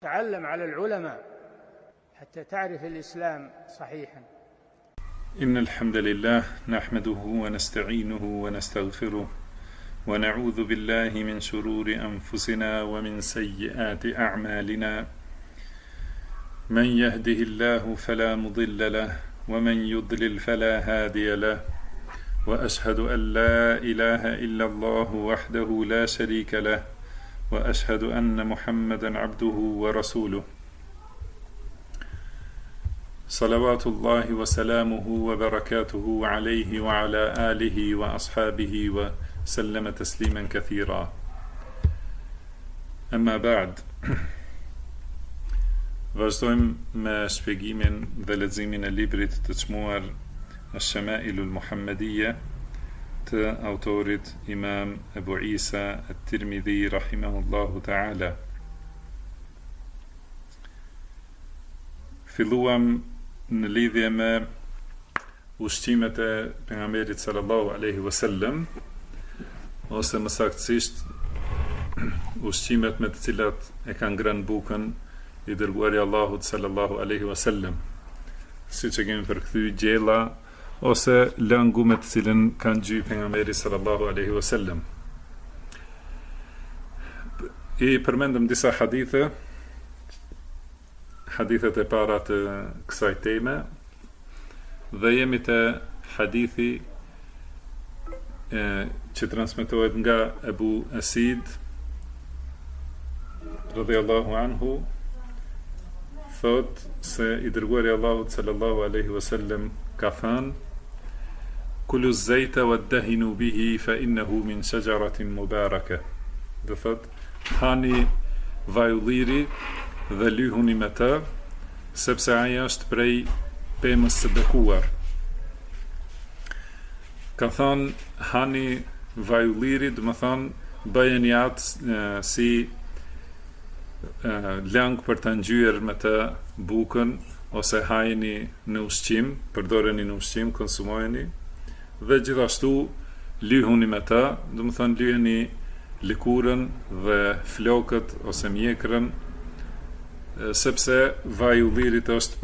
تعلم على العلماء حتى تعرف الإسلام صحيحا. إن الحمد لله نحمده ونستعينه ونستغفره ونعوذ بالله من شرور أنفسنا ومن سيئات أعمالنا. من يهده الله فلا مضل له ومن يضلل فلا هادي له، وأشهد أن لا إله إلا الله وحده لا شريك له، وأشهد أن محمدا عبده ورسوله. صلوات الله وسلامه وبركاته عليه وعلى آله وأصحابه وسلم تسليما كثيرا. أما بعد، vazhdojmë me shpjegimin dhe leximin e librit të çmuar Ash-Shama'ilul Muhammadiyya të autorit Imam Ebu Isa At-Tirmidhi rahimahullahu ta'ala. Filluam në lidhje me ushqimet e pejgamberit sallallahu alaihi wasallam, ose më saktësisht ushqimet me të cilat e kanë ngrënë bukën I dërguari Allahut sallallahu alaihi wasallam, siç e kemi përkthy gjella ose lëngu me të cilën kanë gjy pejgamberi sallallahu alaihi wasallam. I përmendëm disa hadithet e para të kësaj teme, dhe jemi te hadithi që transmetohet nga Ebu Asid radhiyallahu anhu, thot se I dërguari Allahut sallallahu alaihi wasallam ka thënë: Kulu zejta wa dahinu bihi fa innahu min shajaratin mubaraka. Do thot, hani vajulliri dhe lyhuni me të, sepse ajo është prej pemës së bekuar. Ka thënë hani vajulliri, do të thonë bëjeni atë si lang për të ngjyrë me të bukën, ose hajeni në ushqim, përdoreni në ushqim, konsumojeni, dhe gjithashtu lyhuni me të, do të thonë lyheni lëkurën dhe flokët ose mjekrën, sepse vaji I ullirit është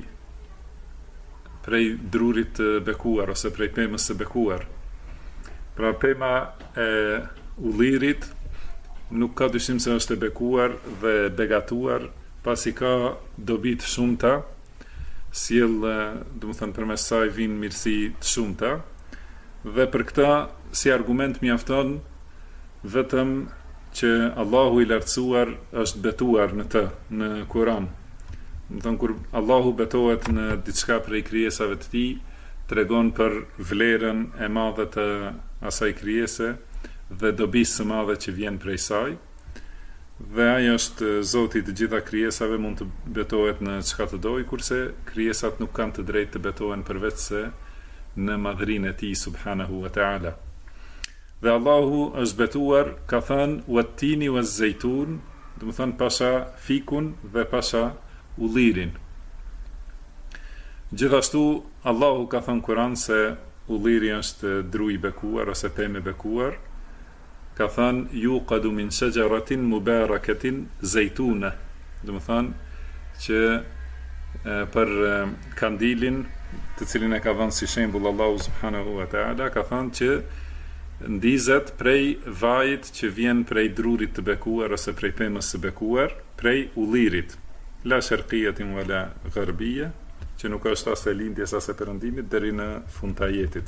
prej drurit të bekuar ose prej pemës së bekuar. Pra pema e ullirit nuk ka dyshim se është e bekuar dhe begatuar, pasi ka dobi të shumta, sjell, do të thënë përmes saj vijnë mirësi të shumta, dhe për këtë si argument mjafton vetëm që Allahu I lartësuar është betuar në të, në Kur'an. Do të thënë kur Allahu betohet në diçka prej krijesave të Tij, tregon për vlerën e madhe të asaj krijese dhe dobisë së madhe që vjen prej saj, dhe ai është Zoti I të gjitha krijesave, mund të betohet në çka të dojë, kurse krijesat nuk kanë të drejtë të betohen përveç se në madhrinë e Tij subhanahu wa ta'ala. Dhe Allahu është betuar, ka thënë wat-tini waz-zejtun, do të thënë pasha fikun dhe pasha ullirin. Gjithashtu Allahu ka thënë Kur'an se ulliri është dru I bekuar ose pemë e bekuar. Ka thënë yuqadu min shajaratin mubarakatin zejtuna, do të thënë që për kandilin të cilin e ka dhënë si shembull Allahu subhanahu wa ta'ala, ka thënë që ndizet prej vajit që vjen prej drurit të bekuar ose prej pemës së bekuar, prej ullirit, la sharqiyatin wala gharbiyya, që nuk është as e lindjes as e perëndimit deri në fund të ajetit.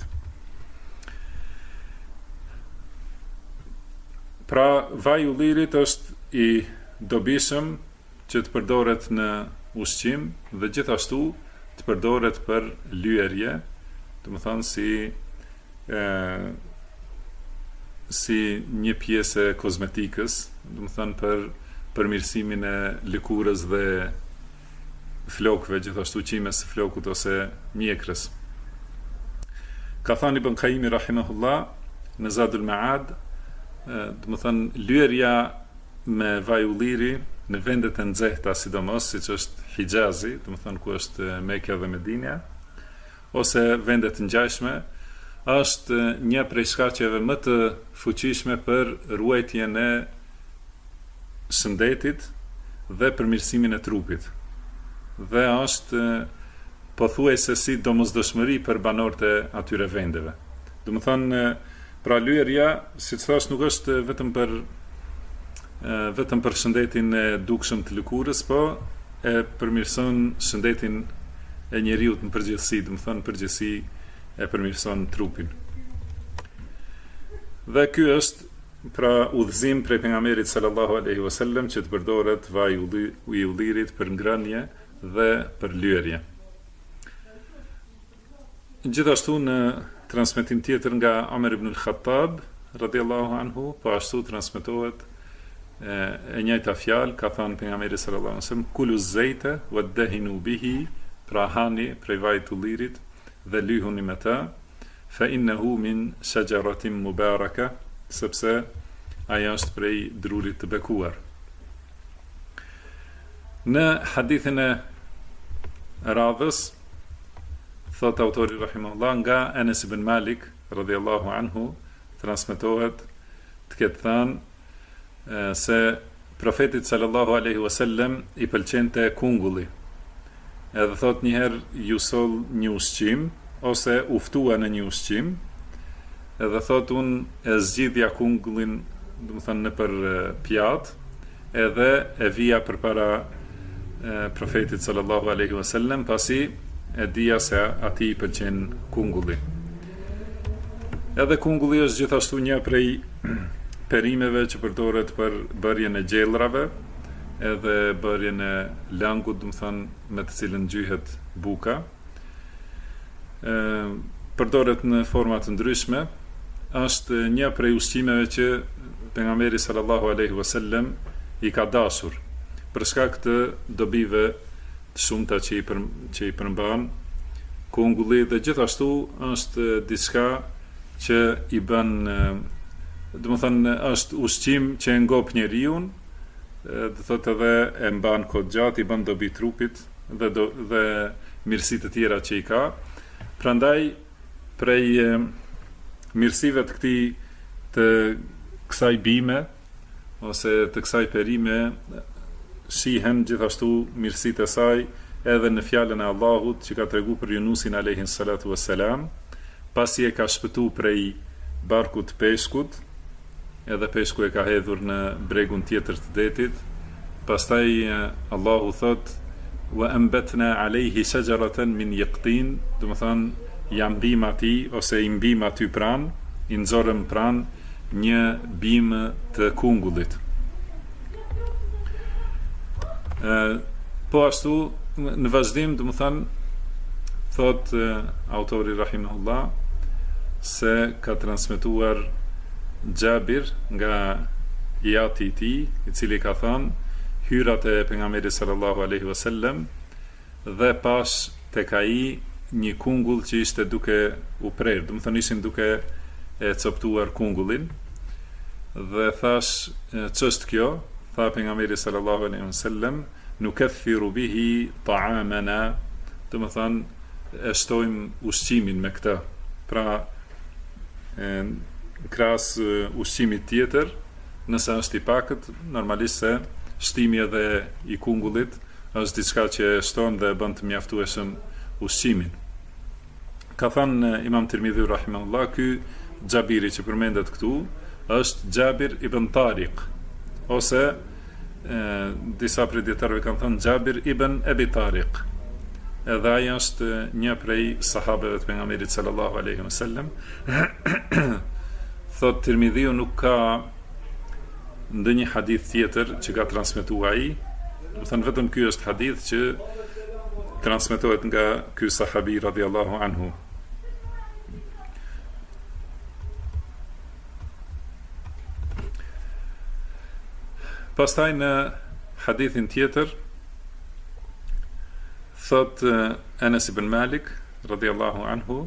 Pra, vaji I ullirit është I dobishëm që të përdoret në ushqim dhe gjithashtu të përdoret për lyerje, do të thonë si një pjesë e kozmetikës, do të thonë për përmirësimin e lëkurës dhe flokëve, gjithashtu qimes së flokut ose mjekrës. Ka thënë Ibn Qayyim rahimahullah në Zadul Ma'ad, do të thënë lyerja me vaj ulliri në vendet e nxehta, sidomos siç është Hijazi, do të thënë ku është Mekka dhe Medina, ose vendet ngjashme, është një prej shkaqeve më të fuqishme për ruajtjen e shëndetit dhe përmirësimin e trupit. Dhe është pothuajse si domosdoshmëri për banorët e atyre vendeve. Domethënë, pra lyerja, siç thash, nuk është vetëm për shëndetin e dukshëm të lëkurës, po e përmirëson shëndetin e njeriut në përgjithësi, domethënë në përgjithësi e përmirëson trupin. Dhe ky është pra udhëzim prej pejgamberit sallallahu alaihi wasallam që të përdoret vaji i ullirit për ngrënie dhe për lyerje. Gjithashtu në transmetim tjetër nga Omer ibn al-Khattab radhiyallahu anhu, po ashtu transmetohet e njëjta fjalë, ka thënë pejgamberi sallallahu alaihi wasallam: "Kulu zeyte wadahinu bihi", pra hani prej vajit të ullirit dhe lyhuni me ta, fa innahu min shajaratin mubaraka, sepse aja është prej drurit të bekuar. Në hadithin e radhës, thot autori rahimahullah, nga Anas ibn Malik radhiyallahu anhu, transmetohet të ketë thënë se profetit sallallahu alaihi wasallam i pëlqente kungulli. Edhe thot njëherë ju soll një ushqim ose uftua në një ushqim, edhe thot unë e zgjidhja kungullin, domethënë në për pjatë, edhe e vija përpara profetit sallallahu alaihi wasallam, pasi e dija se atij i pëlqen kungulli. Edhe kungulli është gjithashtu një prej perimeve që përdoret për bërjen e gjellrave, edhe bërjen e langut, domethënë me të cilën ngjyhet buka. Përdoret në forma të ndryshme. Është një prej ushqimeve që pejgamberi sallallahu alaihi wasallam i ka dashur për shkak të dobive të shumta që i përmban kungulli, dhe gjithashtu është diçka që i bën, domethënë është ushqim që e ngop njeriu, do thotë edhe e mban kohë gjatë, i bën dobi trupit dhe mirësitë të tjera që i ka. Prandaj prej mirësive të kësaj bime ose të kësaj perime shihen gjithashtu mirësitë e saj edhe në fjalën e Allahut që ka treguar për Yunusin alayhi salatu wassalam, pasi e ka shpëtuar prej barkut të peshkut, edhe peshku e ka hedhur në bregun tjetër të detit. Pastaj Allahu thot: "Wa anbatna alayhi shajaratan min yaqtin", do të thonë jam bim atij ose i mbim aty pranë, i nxorëm pranë një bimë të kungullit. Po ashtu në vazhdim, do të thonë, thot autori rahimahullah se ka transmetuar Xhabir nga jati i tij, i cili ka thënë: hyrat e pejgamberit sallallahu alaihi wasallam dhe pas tek ai një kungull që ishte duke u prerë, do të thonë ishin duke e coptuar kungullin, dhe thash, ç'është kjo? Tha pejgamberi sallallahu alaihi wasallam: "Nukathiru bihi ta'amana", do të thonë e shtojmë ushqimin me këtë. Pra krahas ushqimit tjetër, nëse është i pakët, normalisht se shtimi edhe i kungullit është diçka që e shton dhe bën të mjaftueshëm ushqimin. Ka thënë Imam Tirmidhi rahimahullah, ky Xhabiri që përmendet këtu është Xhabir ibn Tariq, ose disa prej dietarëve kanë thënë Xhabir ibn Abi Tariq. Edhe ai është një prej sahabeve të pejgamberit sallallahu alaihi wasallam. Thot Tirmidhiu nuk ka ndonjë hadith tjetër që ka transmetuar ai, do të thënë vetëm ky është hadith që transmetohet nga ky sahabi radhiyallahu anhu. Pastaj në hadithin tjetër thot Anas ibn Malik radhiyallahu anhu,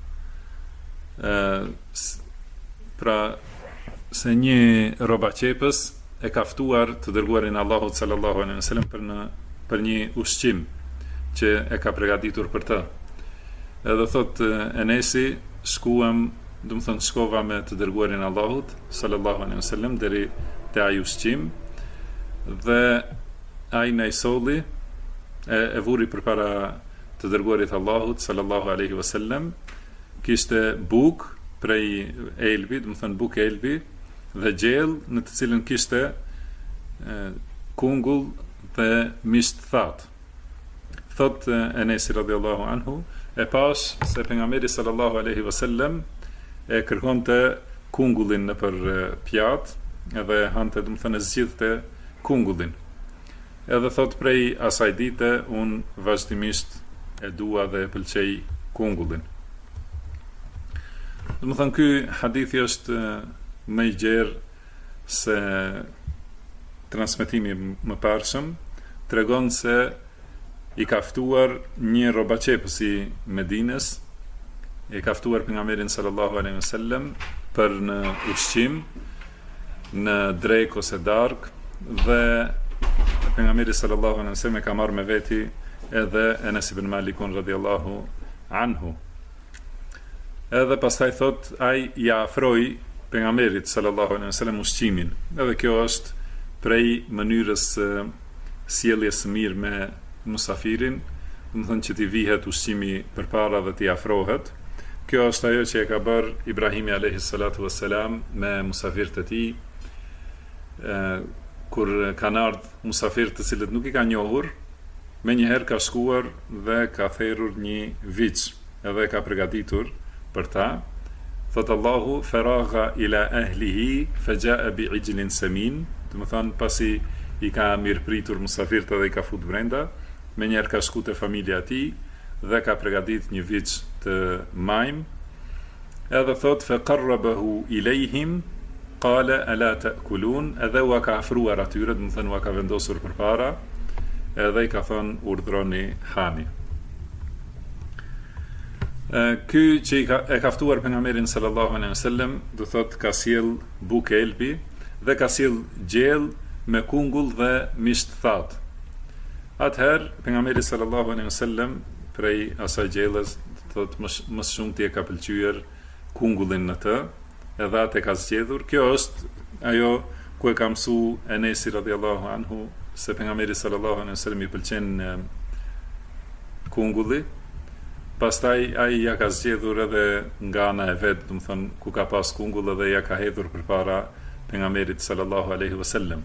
pra se një robaqepës e ka ftuar të dërguarin Allahut sallallahu alaihi wasallam për një ushqim që e ka përgatitur për të. Edhe thot Enesi, shkova me të dërguarin Allahut sallallahu alaihi wasallam deri te ai ushqim, dhe ai në solli e vuri përpara të dërguarit Allahut sallallahu alaihi wasallam, kishte buk prej elbi, do të thënë buk elbi dhe gjell në të cilën kishte kungull dhe misht thatë. Thot Enesi radhiyallahu anhu, e pash se pejgamberi sallallahu alaihi wasallam e kërkonte kungullin në për pjatë edhe hante, do të thënë zgjidhte kungullin. Edhe thot prej asaj dite unë vazhdimisht e dua dhe e pëlqej kungullin. Do të thënë ky hadithi është më i gjerë se transmetimi më parshëm, tregon se i ka ftuar një robaqepës i Medinës, i ka ftuar pejgamberin sallallahu alaihi wasallam për në ushqim, në drek ose dark, dhe pejgamberi sallallahu alaihi wasallam e ka marrë me veti edhe Enes ibn Malikun radhiyallahu anhu. Edhe pastaj thot ai ja afroi pejgamberit sallallahu alaihi wasallam ushqimin. Edhe kjo është prej mënyrës sjelljes së mirë me musafirin, do të thënë që t'i vihet ushqimi përpara dhe t'i afrohet. Kjo është ajo që e ka bërë Ibrahimi alayhi salatu wassalam me musafirët e tij, kur kanë ardhur musafirë të cilët nuk i ka njohur, me njëherë ka shkuar dhe ka therrur një viç, edhe ka përgatitur për ta. Thot Allahu, faragha ila ahlihi faja'a bi'ijlin samin, do të thënë pasi i ka mirëpritur musafirët dhe i ka fut brenda, me njerë ka shku të familja ti dhe ka pregadit një viç të majm. Edhe thot faqarrabahu ilejhim qala ala ta'kulun, edhe u ka afruar atyre, do të thënë u ka vendosur përpara, edhe i ka thënë urdhroni hani. Ky që e ka ftuar pejgamberin sallallahu alaihi wasallam, do thot ka sjell bukë elbi dhe ka sjell gjell me kungull dhe misht thatë. Atëherë pejgamberi sallallahu alaihi wasallam prej asaj gjellës thot më shumë ti e ka pëlqyer kungullin në të, edhe atë e ka zgjedhur. Kjo është ajo ku e ka mësuar Enesi radhiyallahu anhu se pejgamberi sallallahu alaihi wasallam i pëlqen kungulli. Pastaj ai ja ka zgjedhur edhe nga ana e vet, do të thënë ku ka pas kungull edhe ja ka hedhur përpara pejgamberit sallallahu alaihi wasallam.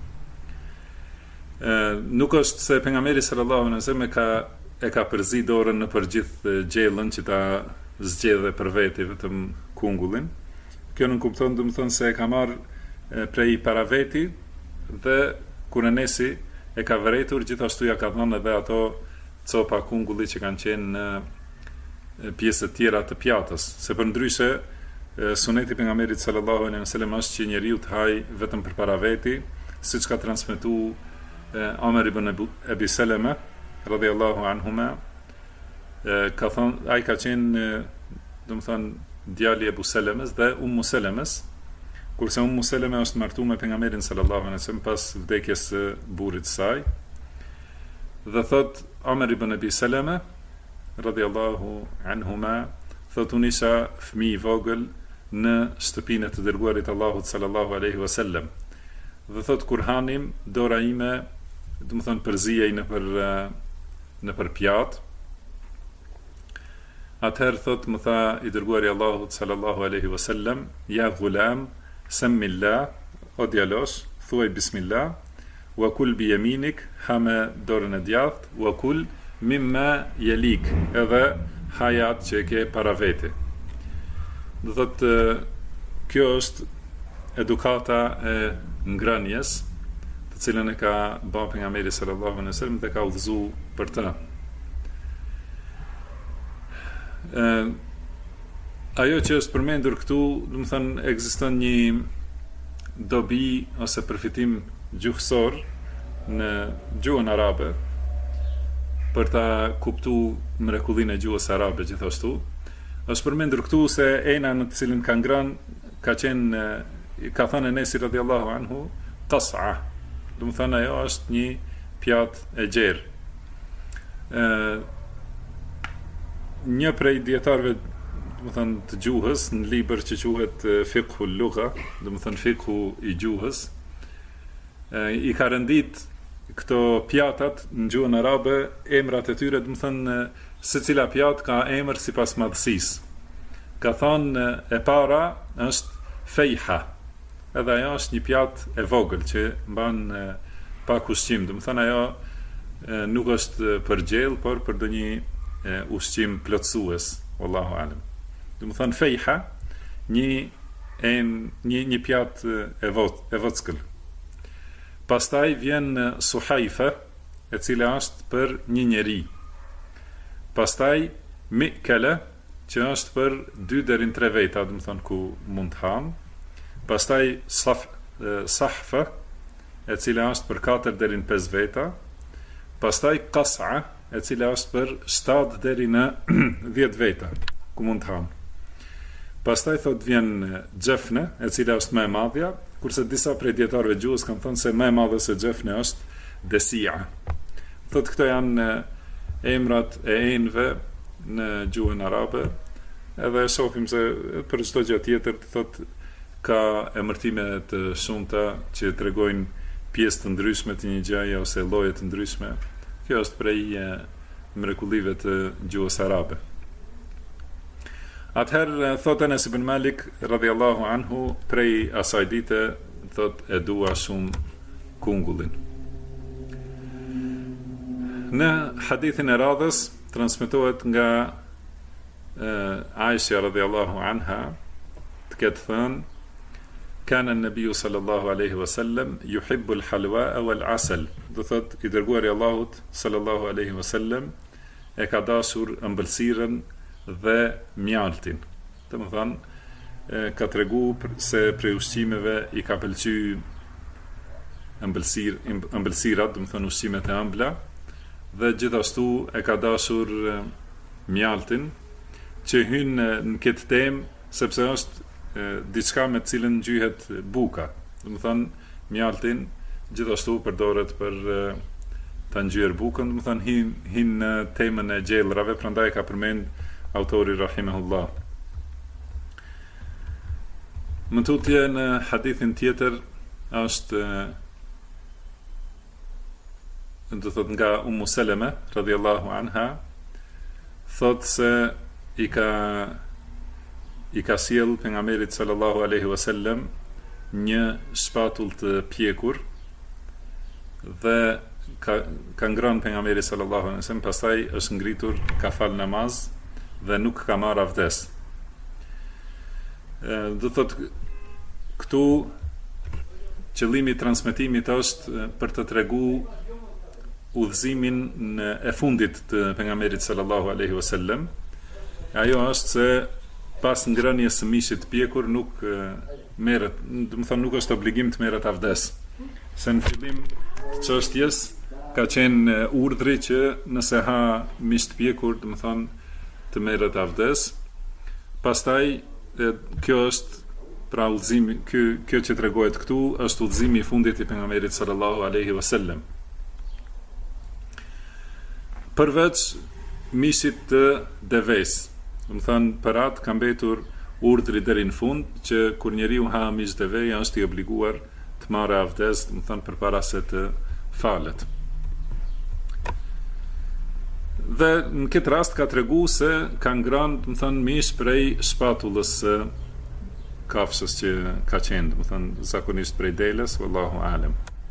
Nuk është se pejgamberi sallallahu alaihi wasallam e ka përzi dorën në përgjithë gjellën që ta zgjedhë për veti vetëm kungullin. Kjo nuk kupton, do të thënë se e ka marrë prej para veti dhe kur Enesi e ka vërejtur, gjithashtu ja ka dhënë edhe ato copa kungulli që kanë qenë në pjesët tjera të pjatës, se për ndryshe suneti pejgamberit sallallahu alaihi wasallam është që njeriu të hajë vetëm përpara veti, siç ka transmetuar Omer ibn Abi Salama radhiyallahu anhuma, ka thënë ai ka qenë, do të thënë djali i Abu Salamës dhe Ummu Salamës, kurse Ummu Salama është martuar me pejgamberin sallallahu alaihi wasallam pas vdekjes së burrit të saj. Dhe thot Omer ibn Abi Salama radhiyallahu anhuma, thot unë isha fëmijë i vogël në shtëpinë e të dërguarit Allahut sallallahu alaihi wasallam. Dhe thot kur hanim, dora ime, do të thënë përzihej në për pjatë. Atëherë thot më tha i dërguari Allahut sallallahu alaihi wasallam, ja gulam, semillah, o djalosh, thuaj bismillah, wa kul bi yaminik, ha me dorën e djathtë, wa kul mimma jelik, edhe hajat që e ke para vete. Do thot kjo është edukata e ngrënies, të cilën e ka bërë pejgamberi sallallahu alaihi wasallam dhe ka udhëzuar për të. Ajo që është përmendur këtu, do të thënë ekziston një dobi ose përfitim gjuhësor në gjuhën arabe, për ta kuptuar mrekullinë e gjuhës arabe gjithashtu. Është përmendur këtu se ena në të cilën ka ngrënë ka thënë Enesi radhiyallahu anhu qas'a. Do të thënë ajo është një pjatë e gjerë. Një prej dietarëve, do të thënë të gjuhës, në libër që quhet Fiqhu al-Lugha, do të thënë fiqhu i gjuhës, i ka rëndit këto pjatat në gjuhën arabe, emrat e tyre, do të thënë secila pjatë ka emër sipas madhësisë. Ka thonë e para është fejha. Edhe ajo është një pjatë e vogël që mban pak ushqim. Do të thënë ajo nuk është për gjellë, por për ndonjë ushqim plotësues, wallahu alem. Do të thënë fejha, një pjatë e vockël. Pastaj vjen suhajfa, e cila është për një njeri. Pastaj mikele, që është për 2 deri në 3 veta, do të thonë ku mund të ham. Pastaj sahfa, e cila është për 4 deri në 5 veta. Pastaj qas'a, e cila është për 7 deri në 10 veta, ku mund të ham. Pastaj thot vjen xhefne, e cila është më e madhja, kurse disa prej dietarëve gjuhës kanë thënë se më e madhe se xhefne është desia. Thot këto janë emrat e enëve në gjuhën arabe, edhe shohim se për çdo gjë tjetër thot ka emërtime të shumta që tregojnë pjesë të ndryshme të një gjëje ose lloje të ndryshme. Kjo është prej mrekullive të gjuhës arabe. Atëherë thot Anas ibn Malik radhiyallahu anhu, prej asaj dite thot e dua shumë kungullin. Në hadithin e radhës transmetohet nga Aisha radhiyallahu anha të ketë thënë: Kana an-nabiy sallallahu alaihi wasallam yuhibbu al-halwa wal-asal. Do thot i dërguari i Allahut sallallahu alaihi wasallam e ka dashur ëmbëlsirën dhe mjaltin. Të më thënë, ka tregu se prej ushqimeve i ka pëlqy ëmbëlsirat, të më thënë ushqimet e ëmbla, dhe gjithashtu e ka dashur mjaltin, që hynë në këtë temë, sepse është diçka me cilën ngjyhet buka. Do të thënë mjaltin gjithashtu përdoret për ta ngjyrë bukën, do të thënë hin në temën e gjellrave, prandaj ka përmend autori rahimahullah. Më tutje në hadithin tjetër është do thot nga Ummu Seleme radhiyallahu anha, thot se i ka sjell pejgamberit sallallahu alaihi wasallam një shpatull të pjekur dhe ka ngrënë pejgamberi sallallahu alaihi wasallam, pastaj është ngritur, ka fal namaz dhe nuk ka marrë avdes. Do thot këtu qëllimi i transmetimit është për të treguar udhëzimin e fundit të pejgamberit sallallahu alaihi wasallam. Ajo është se pas ngrënies së mishit të pjekur nuk merret, do të thonë nuk është obligim të merret avdes. Se në fillim të çështjes ka qenë urdhri që nëse ha mish të pjekur, do të thonë të merret avdes. Pastaj kjo është pra udhëzimi, kjo që tregohet këtu është udhëzimi i fundit i pejgamberit sallallahu alaihi wasallam. Përveç mishit të deves, do të thënë për atë ka mbetur urdhri deri në fund që kur njeriu ha mish devej është i obliguar të marrë avdes, do të thënë përpara se të falet. Dhe në këtë rast ka treguar se ka ngrënë, do të thënë mish prej shpatullës së kafshës që ka qenë, do të thënë zakonisht prej delës, wallahu alem.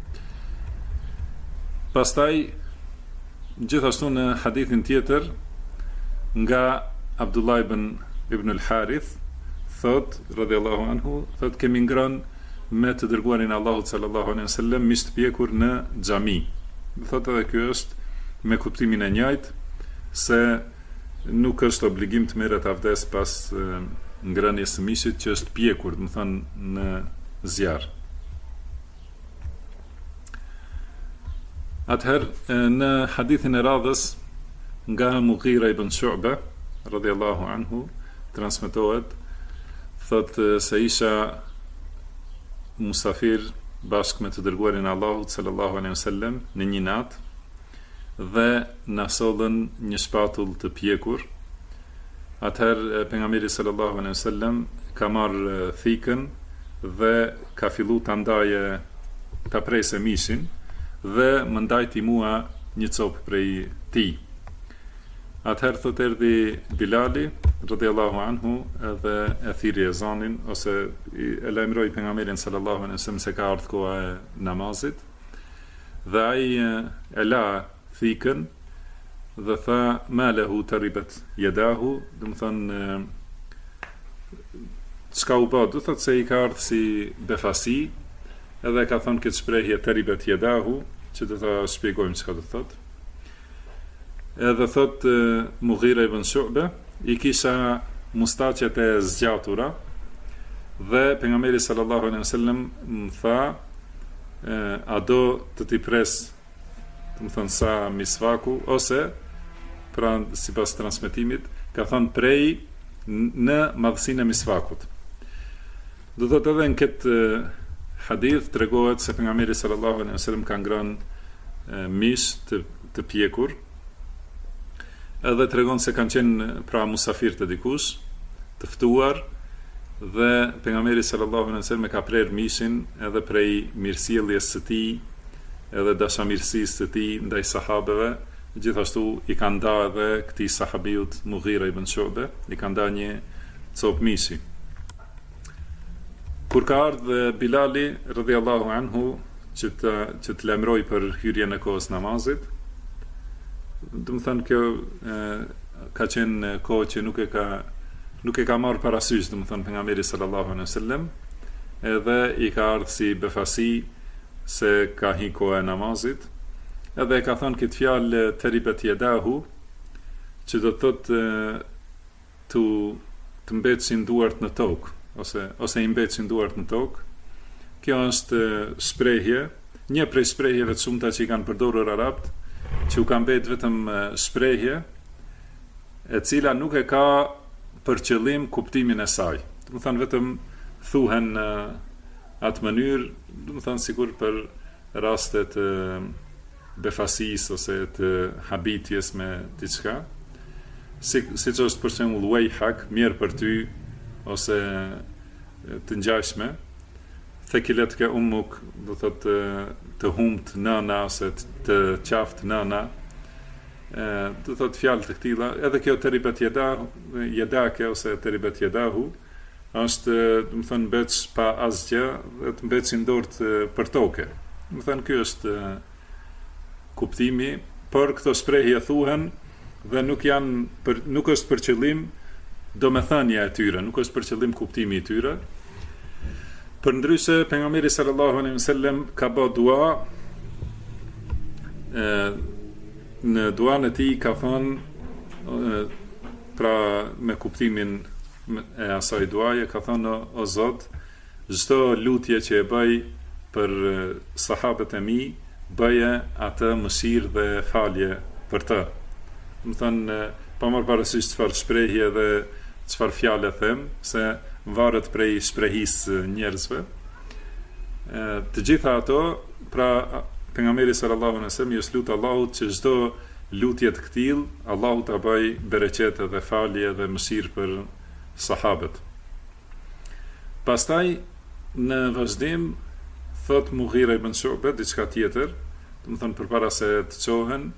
Pastaj gjithashtu në hadithin tjetër nga Abdullah ibn al-Harith thot radhiyallahu anhu, thot kemi ngrënë me të dërguarin Allahut sallallahu alaihi wasallam mish të pjekur në xhami. Thot edhe ky është me kuptimin e njëjtë se nuk është obligim të merret avdes pas ngrënies së mishit që është pjekur, do të thënë në zjarr. Atëherë në hadithin e radhës nga Mughira ibn Shu'ba radhiyallahu anhu transmetohet, thot se isha musafir bashkë me të dërguarin Allahut sallallahu alaihi wasallam në një natë dhe na sollën një shpatull të pjekur. Atëherë pejgamberi sallallahu alaihi wasallam ka marrë thikën dhe ka filluar ta ndaje, ta presë mishin dhe më ndajti mua një copë prej tij. Atëherë thot erdhi Bilali radhiyallahu anhu edhe e thiri ezanin ose e lajmëroi pejgamberin sallallahu alaihi wasallam se ka ardhur koha e namazit dhe ai e la thikën dhe tha ma lehu taribat yadahu, do të thonë çka u bë, do thotë se i ka ardhur si befasi, edhe ka thonë këtë shprehje taribat yadahu, që do ta shpjegojmë çka do thotë. Edhe thot Mughira ibn Shu'ba i kisha mustaqet e zgjatura dhe pejgamberi sallallahu alaihi wasallam më tha a do të t'i pres, do të thonë sa misvaku, ose pra sipas transmetimit ka thonë prej në madhësinë e misvakut. Do thotë edhe në këtë hadith tregohet se pejgamberi sallallahu alaihi wasallam ka ngrënë mish të pjekur, edhe tregon se kanë qenë pra musafir të dikush, të ftuar, dhe pejgamberi sallallahu alaihi wasallam ka prerë mishin edhe prej mirësjelljes së tij, edhe dashamirësisë së tij ndaj sahabeve. Gjithashtu i ka nda edhe këtij sahabiut Mughira ibn Shu'ba, i ka nda një copë mishi. Kur ka ardhur Bilali radhiyallahu anhu që të lajmëroi për hyrjen e kohës namazit, do të thënë kjo ka qenë kohë që nuk e ka marrë parasysh, do të thënë pejgamberi sallallahu alaihi wasallam, edhe i ka ardhur si befasi se ka hi kohë e namazit, edhe e ka thënë këtë fjalë teribet yedahu, që do të thotë të mbetësin duart në tokë, ose i mbetësin duart në tokë. Kjo është shprehje, një prej shprehjeve të shumta që i kanë përdorur arabët, që u ka mbet vetëm shprehje e cila nuk e ka për qëllim kuptimin e saj. Do të thënë vetëm thuhen në atë mënyrë, do të thënë sikur për raste të befasisë ose të habitjes me diçka, siç është për shembull wayhak, mirë për ty, ose të ngjashme, thekiletka ummuk, do thotë të humt nëna ose të qaft nëna, do thotë fjalë të këtilla. Edhe kjo teribet yedake ose teribet yedahu është, do të thonë, mbeç pa asgjë dhe të mbetësin dorët për tokë. Do të thonë ky është kuptimi, por këto shprehje thuhen dhe nuk është për qëllim domethënia e tyre, nuk është për qëllim kuptimi i tyre. Përndryshe pejgamberi sallallahu alaihi wasallam ka bë dua, në duan e tij ka thënë, pra me kuptimin e asaj duaje, ka thënë o Zot, çdo lutje që e bëj për sahabët e mi, bëje atë mëshirë dhe falje për të. Do të thënë, pa marrë parasysh çfarë shprehje dhe çfarë fjale them, se varet prej shprehisë njerëzve. Të gjitha ato, pra pejgamberi sallallahu alaihi wasallam i lut Allahut që çdo lutje të këtill Allahu ta bëj bereqete dhe falje dhe mëshirë për sahabët. Pastaj në vazhdim thot Mughira ibn Shu'ba diçka tjetër, do të thonë përpara se të çohen,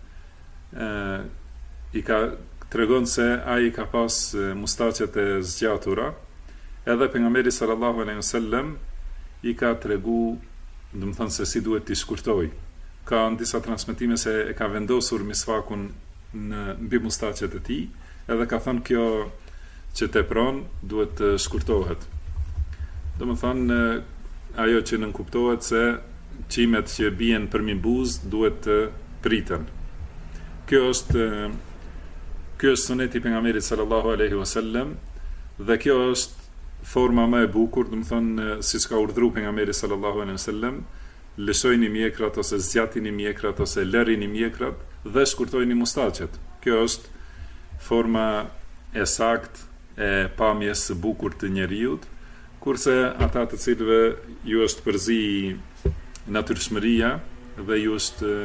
i ka tregon se ai ka pas mustaqet e zgjatura, edhe pejgamberi sallallahu alaihi wasallam i ka tregu, do të thonë se si duhet t'i shkurtoj. Ka në disa transmetime se e ka vendosur misvakun në mbi mustaqet e tij, edhe ka thënë kjo që tepron duhet të shkurtohet. Do të thonë ajo që nënkuptohet se qimet që bien përmi buzë duhet të priten. Kjo është suneti pejgamberit sallallahu alaihi wasallam, dhe kjo është forma më e bukur, do të thonë siç ka urdhëruar pejgamberi sallallahu alaihi wasallam, lëshojini mjekrat ose zgjatini mjekrat ose lërini mjekrat dhe shkurtojini mustaqet. Kjo është forma e saktë e pamjes së bukur të njeriut, kurse ata të cilëve ju është përzi natyrshmëria dhe u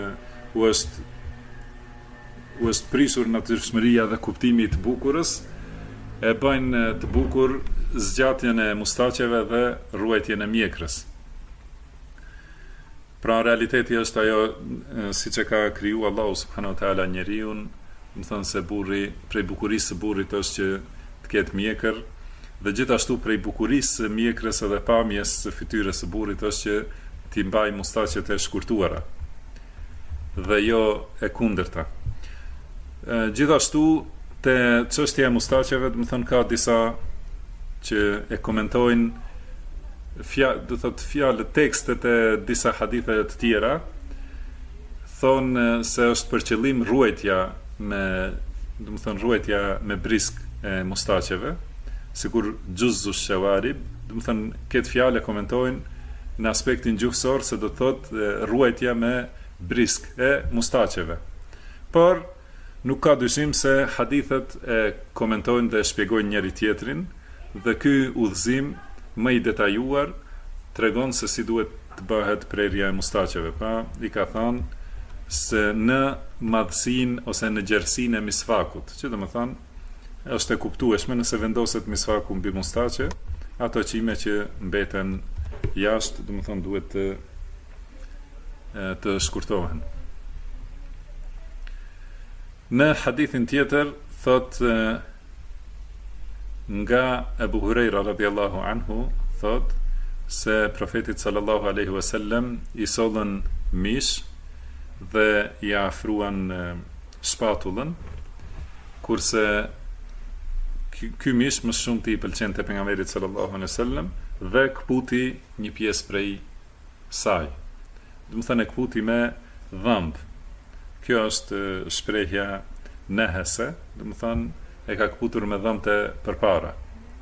është prisur natyrshmëria dhe kuptimi i të bukurës, e bëjnë të bukur zgjatjen e mustaqeve dhe ruajtjen e mjekrës. Pra realiteti është ajo siç e ka kriju Allahu subhanahu wa taala njeriu, më thënë se burri, prej bukurisë së burrit është që të ketë mjekër, dhe gjithashtu prej bukurisë së mjekrës edhe pamjes së fytyrës së burrit është që t'i mbaj mustaqet e shkurtuara dhe jo e kundërta. Gjithashtu te çështja e mustaqeve, do të thënë ka disa që e komentojnë fjalët, tekstet e disa hadithe të tjera, thonë se është për qëllim ruajtja me brisk e mustaqeve, sikur gjuzzu shawarib, do të thënë këtë fjalë e komentojnë në aspektin gjuhësor se do të thotë ruajtja me brisk e mustaqeve. Por nuk ka dyshim se hadithet e komentojnë dhe shpjegojnë njëri tjetrin, dhe ky udhëzim më i detajuar tregon se si duhet të bëhet prerja e mustaqeve. Pra, i ka thënë se në madhësinë ose në gjerësinë e misfakut, që do të thënë është e kuptueshme nëse vendoset misfaku mbi mustaqe, ato qime që mbeten jashtë, do të thënë duhet të shkurtohen. Në hadithin tjetër thot nga Abu Huraira radhiyallahu anhu, thot se profetit sallallahu alaihi wasallam i sollën mish dhe i afruan shpatullën, kurse ky mish më shumë i pëlqente pejgamberit sallallahu alaihi wasallam dhe kputi një pjesë prej saj. Do të thënë kputi me dhëmb. Kjo është shprehja nehese, do të thënë e ka kputur me dhëmbët e përpara.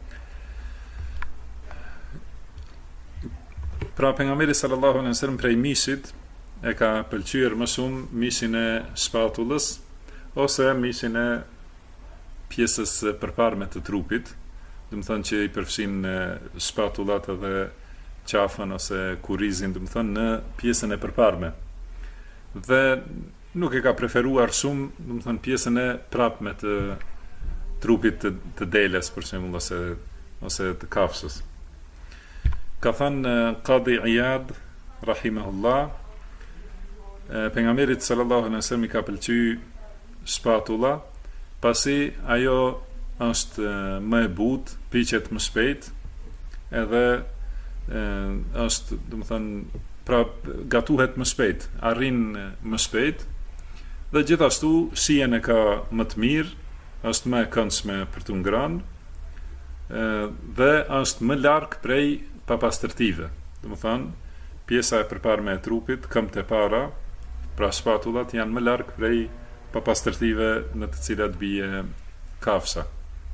Pra pejgamberi sallallahu alaihi wasallam prej mishit e ka pëlqyer më shumë mishin e shpatullës ose mishin e pjesës përparme të trupit, do të thënë që i përfshin shpatullat edhe qafën ose kurrizin, do të thënë në pjesën e përparme. Dhe nuk e ka preferuar shumë, do të thënë pjesën e prapme të trupit të deles, për shembull, ose të kafshës. Ka thënë Qadi Iyad rahimahullah, pejgamberit sallallahu alaihi wasallam i ka pëlqyer shpatulla, pasi ajo është më e butë, piqet më shpejt, edhe është, do të thënë, pra gatuhet më shpejt, arrin më shpejt, dhe gjithashtu shijen e ka më të mirë, është më e këndshme për të ngrënë, dhe është më larg prej papastërtive. Do të thënë, pjesa e përparme e trupit, këmbët e para, pra shpatullat janë më larg prej papastërtive në të cilat bie kafsha.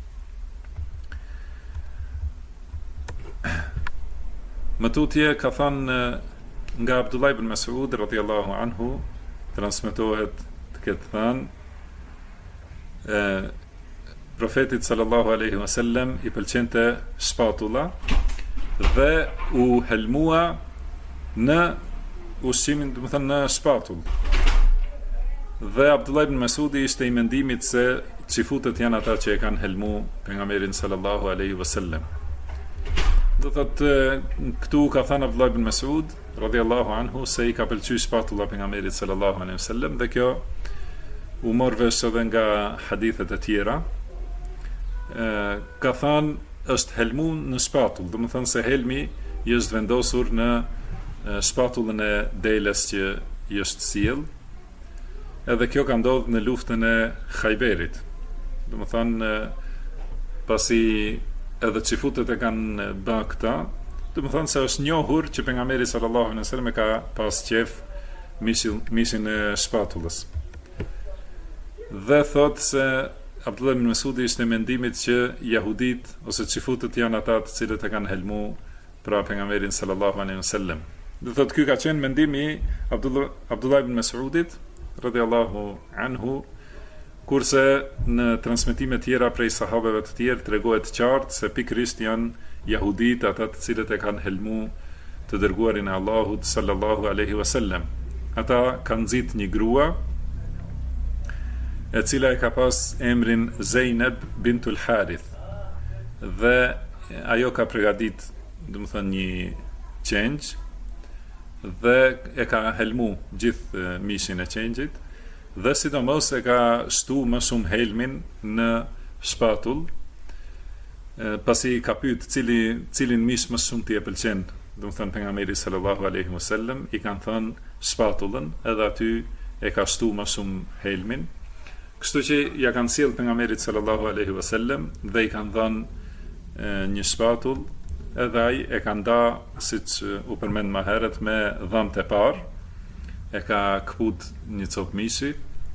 Më tutje ka thënë nga Abdullah ibn Mas'ud radhiyallahu anhu, transmetohet të ketë thënë profetit sallallahu alaihi wasallam i pëlqente shpatulla dhe u helmua në ushqimin, do të thënë në shpatull. Dhe Abdullah ibn Mas'udi ishte i mendimit se çifutët janë ata që e kanë helmu pejgamberin sallallahu alaihi wasallam. Do thotë këtu ka thënë Abdullah ibn Mas'ud radhiyallahu anhu se i ka pëlqyer shpatulla pejgamberit sallallahu alaihi wasallam, dhe kjo u mor vesh edhe nga hadithet e tjera. Ka thënë është helmu në shpatull, do të thënë se helmi i është vendosur në shpatullën e deles që i është sjell, edhe kjo ka ndodhur në luftën e Khajberit. Do të thënë pasi edhe çifutët e kanë bërë këtë, do të thënë se është njohur që pejgamberi sallallahu alaihi wasallam e ka pas qef mishin e shpatullës. Dhe thotë se Abdullah ibn Mas'udi ishte mendimit që jahudit ose çifutët janë ata të cilët e kanë helmu pra pejgamberin sallallahu alaihi wasallam. Do thotë ky ka qenë mendimi i Abdullah ibn Mas'udit radhiyallahu anhu, kurse në transmetime tjera prej sahabeve të tjerë tregohet qartë se pikërisht janë jahudit ata të cilët e kanë helmu të dërguarin e Allahut sallallahu alaihi wasallam. Ata kanë nxit një grua e cila e ka pas emrin Zeynep bintul Harith, dhe ajo ka përgatit, do të thënë, një qenj, dhe e ka helmu gjithë mishin e qengjit dhe sidomos e ka shtu më shumë helmin në shpatull, pasi ka pyet cilin mish më shumë t'i e pëlqen. Do të thënë pejgamberi sallallahu alaihi wasallam i kanë thënë shpatullën, edhe aty e ka shtu më shumë helmin. Kështu që ja kanë sjell pejgamberit sallallahu alaihi wasallam dhe i kanë dhënë një shpatull, edhe ai e ka nda, siç u përmend më herët, me dhëmt e parë, e ka kput një copë mishi.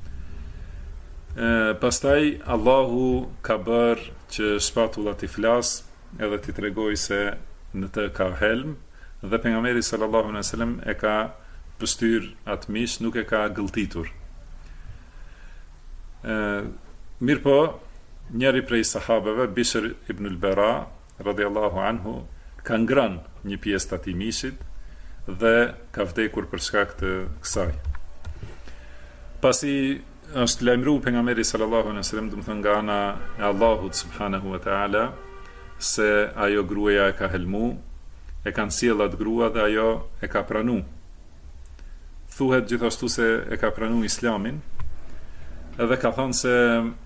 Pastaj Allahu ka bërë që shpatulla t'i flas edhe t'i tregoj se në të ka helm, dhe pejgamberi sallallahu alaihi wasallam e ka pëstyr atë mish, nuk e ka gëlltitur. Mirë po, njëri prej sahabeve, Bishr ibn al-Bara radhiyallahu anhu, ka ngrënë një pjesë të atij mishit dhe ka vdekur për shkak të kësaj. Pasi është lajmëruar pejgamberi sallallahu alaihi wasallam, do të thënë nga ana e Allahut subhanahu wa taala, se ajo gruaja e ka helmu, e kanë sjell atë grua dhe ajo e ka pranu. Thuhet gjithashtu se e ka pranu islamin, edhe ka thënë se,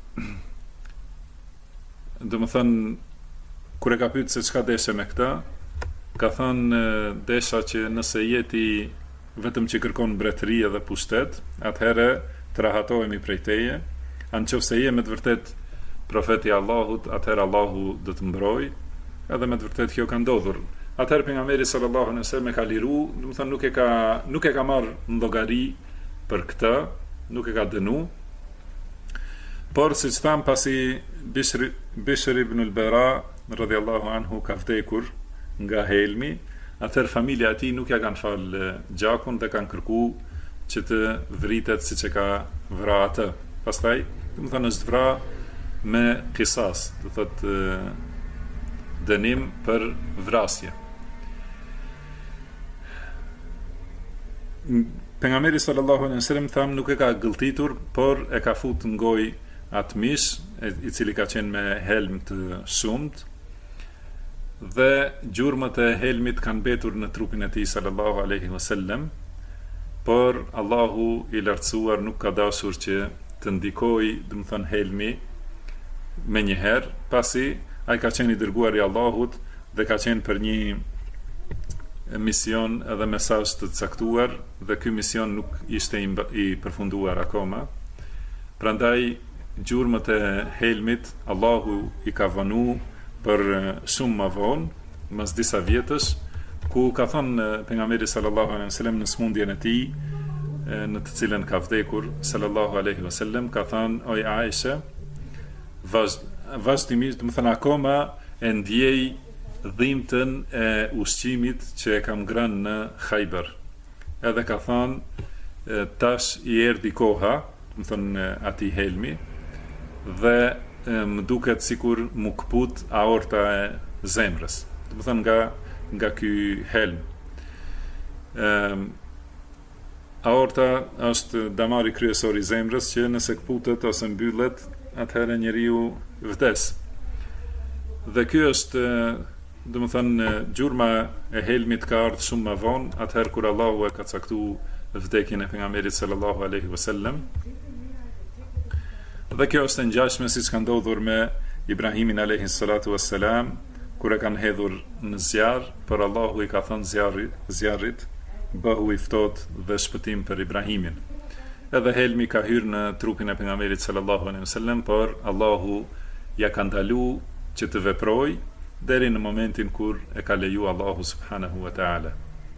do të thënë, kur e ka pyetur se çka deshe me këtë, ka thënë desha që nëse jeti vetëm që kërkon mbretëri dhe pushtet, atëherë të rahatohemi prej teje, anëse je me të vërtet profeti i Allahut, atëherë Allahu do të mbroj, edhe me të vërtet kjo ka ndodhur. Atëherë pejgamberi sallallahu alaihi wasallam e ka liru, do të thënë nuk e ka marrë në llogari për këtë, nuk e ka dënu. Por siç tham, pasi Bishr ibn al-Bara radhiyallahu anhu ka vdekur nga helmi, atëherë familja e tij nuk ja kanë falë gjakun dhe kanë kërkuar që të vritet siç e ka vrarë atë. Pastaj, do të thënë, është vrarë me qisas, do thotë dënim për vrasje. Pejgamberi sallallahu alaihi wasallam tham nuk e ka gëlltitur, por e ka futur në gojë atë mish, i cili ka qenë me helm të shumt, dhe gjurmët e helmit kanë mbetur në trupin e tij sallallahu alaihi wasallam, por Allahu i lartësuar nuk ka dashur që të ndikojë, do të thënë, helmi me njëherë, pasi ai ka qenë i dërguar i Allahut dhe ka qenë për një mision edhe mesazh të caktuar, dhe ky mision nuk ishte i përfunduar akoma. Prandaj gjurmët e helmit Allahu i ka vënë për shumë më vonë, mas disa vjetësh, ku ka thënë pejgamberi sallallahu alaihi wasallam në smundjen e tij, në të cilën ka vdekur sallallahu alaihi wasallam, ka thënë: "O Aisha, vazhdimisht, do të thënë, akoma e ndjej dhimbtën e ushqimit që e kam ngrënë në Khaybar." Edhe ka thënë: "Tash i erdhi koha, do të thënë, atij helmi, dhe më duket sikur mu kput aorta e zemrës." Do të thënë, nga ky helm. Aorta është damari kryesor i zemrës që nëse kputet ose mbyllet, atëherë njeriu vdes. Dhe ky është, do të thënë, gjurma e helmit ka ardhur shumë më vonë, atëherë kur Allahu e ka caktuar vdekjen e pejgamberit sallallahu alaihi wasallam. Dhe kjo është e ngjashme siç ka ndodhur me Ibrahimin alayhi salatu wassalam, kur e kanë hedhur në zjarr, por Allahu i ka thënë zjarrit, bëhu i ftohtë dhe shpëtim për Ibrahimin. Edhe helmi ka hyrë në trupin e pejgamberit sallallahu alaihi wasallam, por Allahu ja ka ndaluar që të veprojë deri në momentin kur e ka leju Allahu subhanahu wa taala.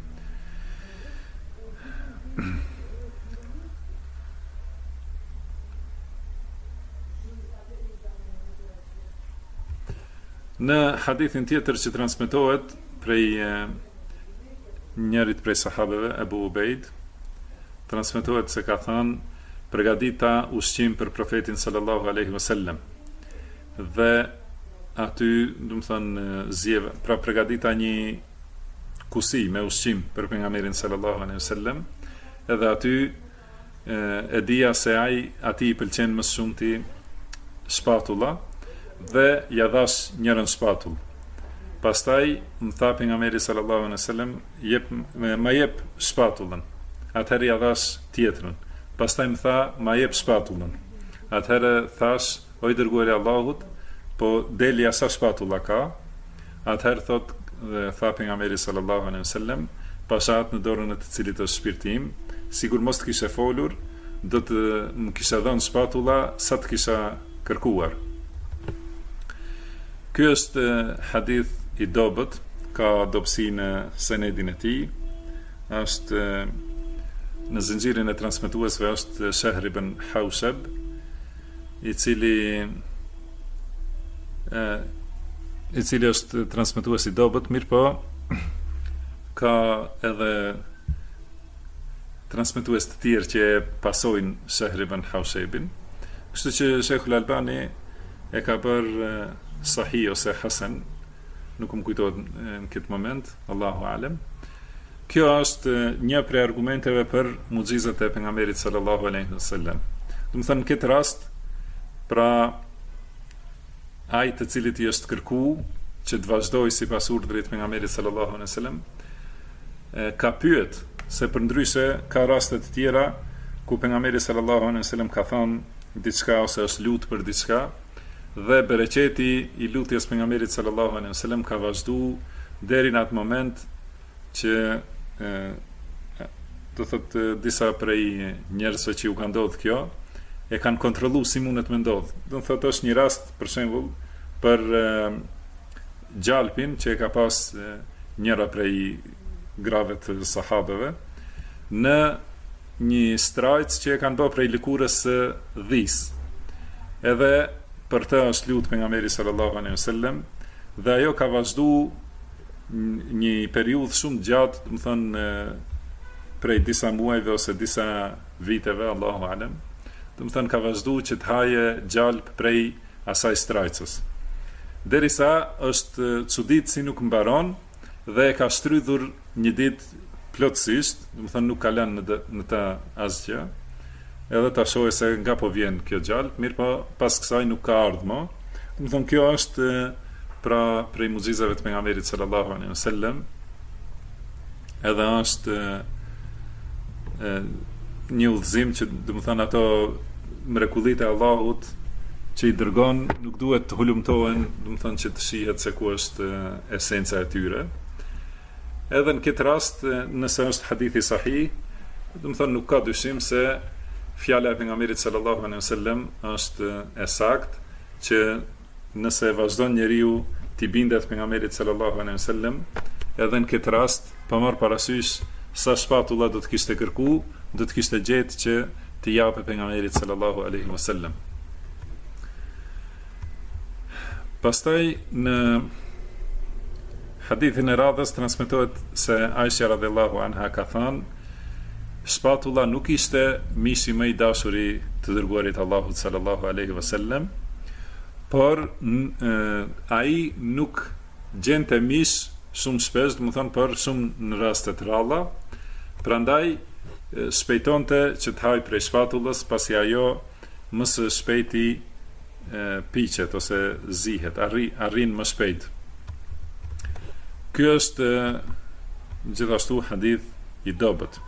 Në hadithin tjetër që transmetohet prej njërit prej sahabeve, Ebu Ubejd, transmetohet se ka thënë: "Përgatita ushqim për profetin sallallahu alaihi wasallam." Dhe aty, do të thënë, zjeve, pra përgatita një kusi me ushqim për pejgamberin sallallahu alaihi wasallam, edhe aty e dija se ati i pëlqen më shumti shpatulla, dhe ja dhash njërën shpatull. Pastaj më tha pejgamberi sallallahu alaihi wasallam, ma jep shpatullën. Atëherë ja dhash tjetrën. Pastaj më tha, ma jep shpatullën. Atëherë thash, o i dërguari i Allahut, po deli sa shpatulla ka. Atëherë tha pejgamberi sallallahu alaihi wasallam, pashat në dorën e të cilit është shpirti im, sigur mos të kishe folur, do të më kisha dhënë shpatulla sa të kisha kërkuar. Ky është hadith i dobët, ka dobësi në senedin e tij, është në zinxhirin e transmetuesve është Shahr ibn Hawshab, i cili është transmetues i dobët, mirë po ka edhe transmetues të tjerë që pasojnë Shahr ibn Hawshabin, kështu që Sheikhul Albani e ka bërë sahih ose hasan, nuk më kujtohet në këtë moment, Allahu alem. Kjo është një prej argumenteve për mucizat e pejgamberit sallallahu alaihi wasallam. Do të thënë, në këtë rast, pra ai të cilit i është kërkuar që të vazhdojë sipas urdhrit të pejgamberit sallallahu alaihi wasallam, ka pyet se përndryshe ka raste të tjera ku pejgamberi sallallahu alaihi wasallam ka thënë diçka ose është lutur për diçka, dhe bereqeti i lutjes pejgamberit sallallahu alaihi wasallam ka vazhduar deri në atë moment që do thotë disa prej njerëzve që u ka ndodhur kjo e kanë kontrolluar si mundet me ndodh. Do thotë është një rast për shembull për gjalpin që e ka pas njëra prej grave të sahabeve në një strajc që e kanë bërë prej lëkurës së dhis. Edhe për të është lutë pejgamberi sallallahu alaihi wasallam, dhe ajo ka vazhduar një periudhë shumë gjatë, do të thënë prej disa muajve ose disa viteve, Allahu alem. Do të thënë ka vazhduar që të haje gjalp prej asaj strajcës. Derisa është çudit si nuk mbaron dhe e ka shtrydhur një ditë plotësisht, do të thënë nuk ka lënë në të asgjë. Edhe ta shohë se nga po vjen kjo gjalp, mirë po pas kësaj nuk ka ardhur më. Do të thonë kjo është pra prej mucizave të pejgamberit sallallahu alaihi wasallam. Edhe është një udhëzim që do të thonë ato mrekullitë e Allahut që i dërgon nuk duhet të hulumtohen, do të thonë që të shihet se ku është esenca e tyre. Edhe në këtë rast, nëse është hadithi sahih, do të thonë nuk ka dyshim se fjala e pejgamberit sallallahu alaihi wasallam është e saktë, që nëse vazhdon njeriu t'i bindet pejgamberit sallallahu alaihi wasallam, edhe në këtë rast, pa marrë parasysh sa shpatulla do të kishte kërkuar, do të kishte gjetë që t'i japë pejgamberit sallallahu alaihi wasallam. Pastaj në hadithin e radhës transmetohet se Aisha radhiyallahu anha ka thënë, shpatulla nuk ishte mishi më i dashuri të dërguarit Allahut sallallahu alaihi wasallam, por ai nuk gjente mish shumë shpesh, do të thonë për shumë në raste të ralla, prandaj shpejtonte që të haj prej shpatullës, pasi ajo më së shpejti piqet ose zihet, arrin më shpejt. Ky është gjithashtu hadith i dobët.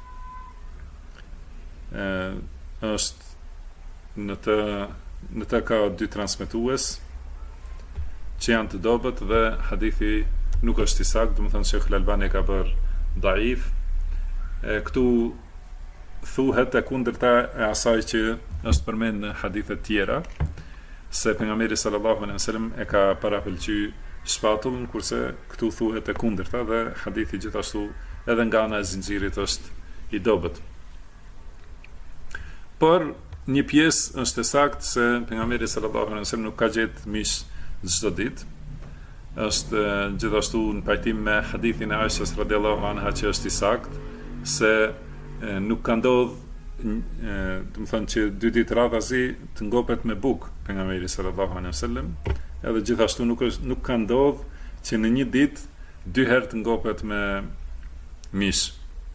Është në të ka dy transmetues që janë të dobët dhe hadithi nuk është i saktë, do të thënë Sheikhul Albani ka bërë daif. Këtu thuhet e kundërta e asaj që është përmend në hadithe tjera, se pejgamberi sallallahu alaihi wasallam e ka parapëlqyer shpatullën, kurse këtu thuhet e kundërta dhe hadithi gjithashtu edhe nga ana e zinxhirit është i dobët. Por një pjesë është e saktë se pejgamberi sallallahu alaihi wasallam nuk ka gjetë mish çdo ditë. Është gjithashtu në pajtim me hadithin e Aishës radhiyallahu anha që është i saktë se nuk ka ndodhur, do të thonë që 2 ditë radhazi të ngopet me bukë pejgamberi sallallahu alaihi wasallam, edhe gjithashtu nuk ka ndodhur që në një ditë 2 herë të ngopet me mish.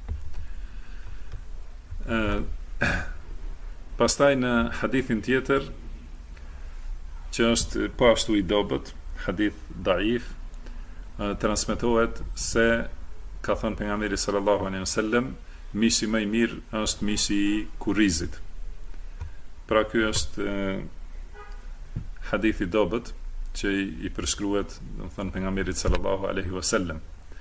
Pastaj në hadithin tjetër që është po ashtu i dobët, hadith daif, transmetohet se ka thënë pejgamberi sallallahu alaihi wasallam, mishi më i mirë është mishi i kurrizit. Pra ky është hadith i dobët që i përshkruhet, do të thënë, pejgamberit sallallahu alaihi wasallam.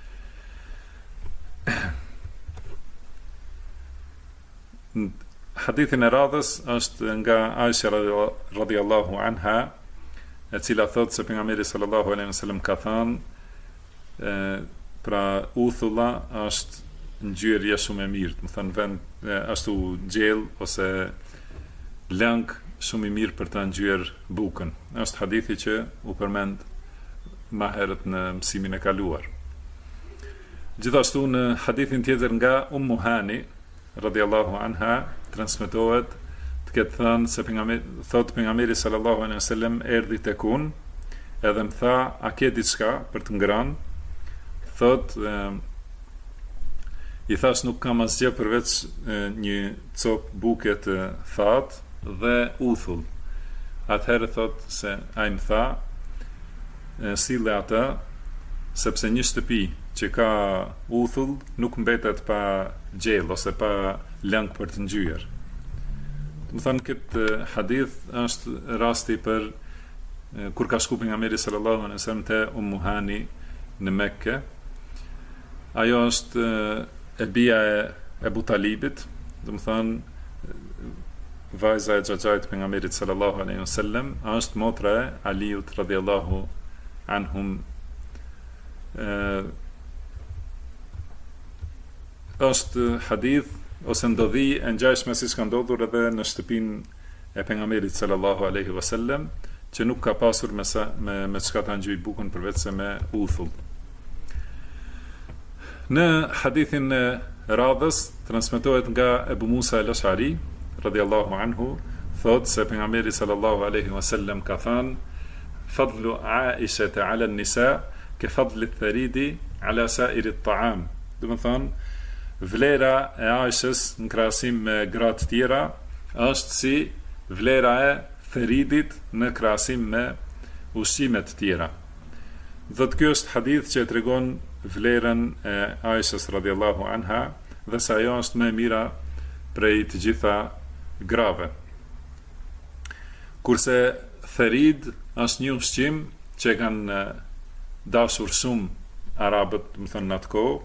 Hadithin e radhës është nga Aisha radhiyallahu anha, e cila thotë se pejgamberi sallallahu alaihi wasallam ka thënë, pra uthulla është ngjyrë shumë e mirë, do të thënë vend ashtu gjell ose lang shumë i mirë për ta ngjyrë bukën. Është hadithi që u përmend më herët në mësimin e kaluar. Gjithashtu në hadithin tjetër nga Ummu Hani radhiyallahu anha transmetohet të ketë thënë se pejgamberi sallallahu alaihi wasallam erdhi tek unë edhe më tha, a ke diçka për të ngrënë? Thotë, i thash nuk kam asgjë përveç një copë buke të thatë dhe uthull. Atëherë thotë se ai më tha, sille atë, sepse një shtëpi që ka uthull nuk mbetet pa gjell ose pa lang për të ngjyrë. Do të thënë, këtë hadith është rasti për kur ka shku pejgamberi sallallahu alaihi wasallam te Ummu Hani në Mekke. Ajo është e bia e Ebu Talibit, do të thënë vajza e xhaxhait pejgamberit sallallahu alaihi wasallam, është motra e Aliut radhiyallahu anhum. Është hadith ose ndodhi e ngjashme siç ka ndodhur edhe në shtëpinë e pejgamberit sallallahu alaihi wasallam, që nuk ka pasur me çka ta ngjyj bukën përveç se me uthull. Në hadithin e radhës transmetohet nga Ebu Musa al-Ash'ari radhiyallahu anhu, thot se pejgamberi sallallahu alaihi wasallam ka thënë, fadlu Aisha ala an-nisa ka fadli ath-tharidi ala sa'iri at-ta'am. Do të thonë, vlera e Aishës në krahasim me gratë tjera është si vlera e theridit në krahasim me ushqimet tjera. Dhe ky është hadith që tregon vlerën e Aishës radhiyallahu anha dhe se ajo është më e mira prej të gjitha grave. Kurse therid është një ushqim që kanë dashur shumë arabët, do të thënë në atë kohë,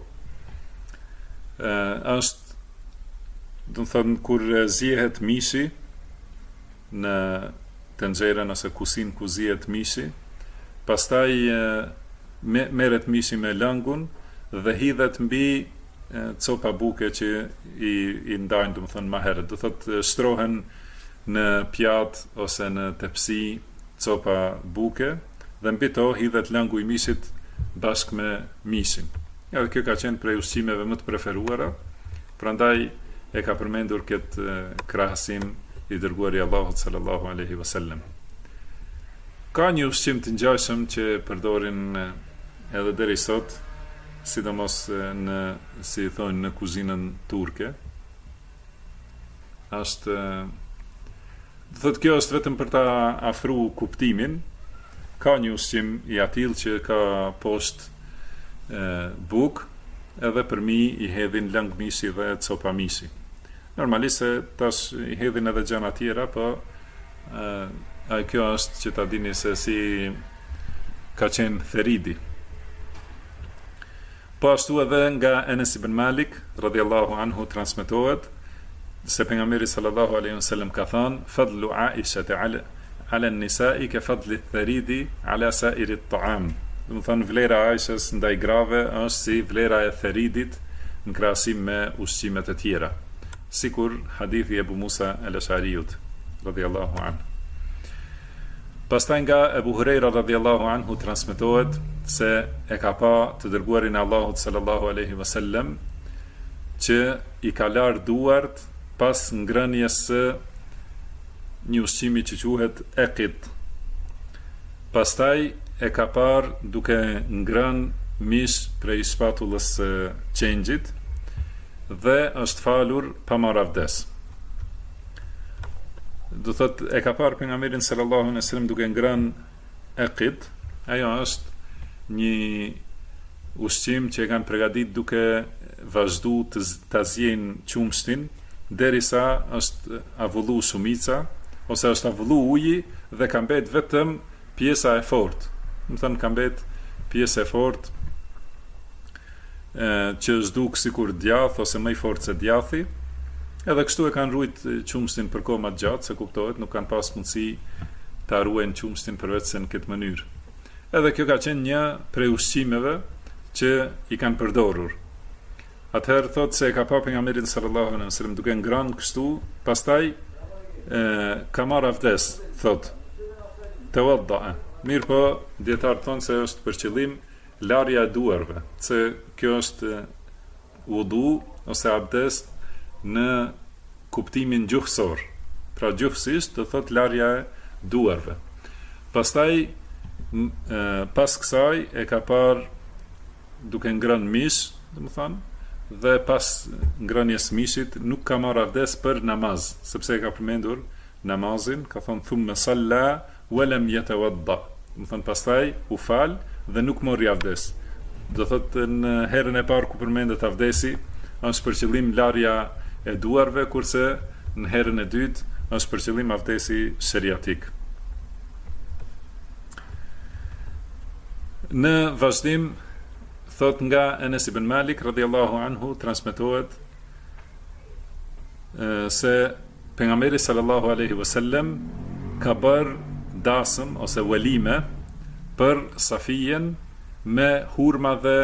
është, do të thënë, kur zihet mishi në tenxherën ose kusin ku zihet mishi, pastaj merret mishi me lëngun dhe hidhet mbi copa buke që i ndajnë, do të thënë, më herët. Do thotë shtrohen në pjatë ose në tepsi copa buke dhe mbi to hidhet lëngu i mishit bashkë me mishin. Edhe kjo ka qenë prej ushqimeve më të preferuara, prandaj e ka përmendur këtë krahasim i dërguari i Allahut sallallahu alaihi wasallam. Ka një ushqim të ngjashëm që përdorin edhe deri sot, sidomos në, si thonë, në kuzinën turke. Është, do thotë, kjo është vetëm për ta afru kuptimin. Ka një ushqim i atill që ka poshtë buk, edhe për mi i hedhin lang mishi dhe copa mishi. Normalisht se tash i hedhin edhe gjëra tjera, po kjo është që ta dini se si ka qenë theridi. Po ashtu edhe nga Enes ibn Malik radhiyallahu anhu transmetohet se pejgamberi sallallahu alaihi wasallam ka thënë, fadlu Aisha ala an-nisa'i ka fadli ath-tharidi ala sa'iri at-ta'am. Do të thënë, vlera e Aishës ndaj grave është si vlera e theridit në krahasim me ushqimet e tjera, sikur hadithi e Ebu Musa al-Ash'ariut radhiyallahu anhu. Pastaj nga Ebu Hurajra radhiyallahu anhu transmetohet se e ka pa të dërguarin e Allahut sallallahu alaihi wasallam që i ka larë duart pas ngrënies së një ushqimi që quhet eqit. Pastaj e ka parë duke ngrënë mish prej shpatullës së qengjit dhe është falur pa marrë avdes. Do thotë, e ka parë pejgamberin sallallahu alaihi wasallam duke ngrënë eqit. Ajo është një ushqim që e kanë përgatit duke vazhdu të zjenë qumshtin derisa është avullu shumica ose është avullu uji dhe ka mbet vetëm pjesa e fortë. Do të thënë ka mbet pjesë e fortë që është duk sikur djath ose më i fortë se djathi. Edhe kështu e kanë ruajt qumshtin për kohë më të gjatë, se kuptohet, nuk kanë pas mundësi ta ruajnë qumshtin përveç se në këtë mënyrë. Edhe kjo ka qenë një prej ushqimeve që i kanë përdorur. Atëherë thotë se e ka pa pejgamberin sallallahu alaihi wasallam duke ngrënë kështu, pastaj ka marrë avdes, thotë. Tawadda. Mirë po, dietar thonë se është për qëllim larja e duarve, se kjo është wudu ose abdest në kuptimin gjuhësor. Pra gjuhësisht do thot larja e duarve. Pastaj pas kësaj e ka parë duke ngrënë mish, domethënë, dhe pas ngrënies mishit nuk ka marrë avdes për namaz, sepse e ka përmendur namazin, ka thonë thumma salla wa lam yatawadda. Domethënë pastaj u fal dhe nuk mori avdes. Do thotë në herën e parë ku përmendet avdesi është për qëllim larja e duarve, kurse në herën e dytë është për qëllim avdesi sheriatik. Në vazhdim thot nga Enes ibn Malik radhiyallahu anhu transmetohet se pejgamberi sallallahu alaihi wasallam ka bër dasëm ose walime për Safijen me hurma dhe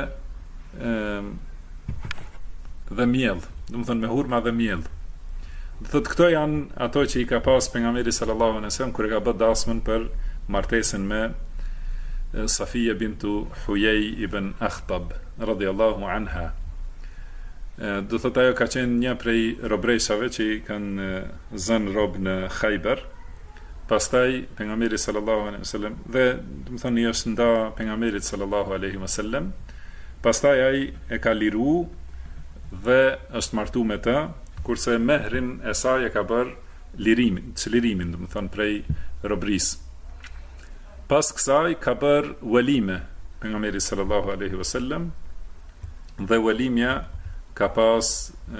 miell. Domethënë me hurma dhe miell. Do thotë këto janë ato që i ka pas pejgamberi sallallahu alaihi wasallam kur e ka bërë dasmën për martesën me Safija bintu Huyej ibn Akhtab radhiyallahu anha. Do thotë ajo ka qenë një prej robreshave që i kanë zënë rob në Khaybar. Pastaj pejgamberi sallallahu alaihi wasallam dhe domethënë i është nda pejgamberit sallallahu alaihi wasallam. Pastaj ai e ka liru dhe është martu me të, kurse mehrin e saj e ka bërë lirimin, domethënë prej robrisë. Pas kësaj ka bërë walime pejgamberi sallallahu alaihi wasallam dhe walimja ka pas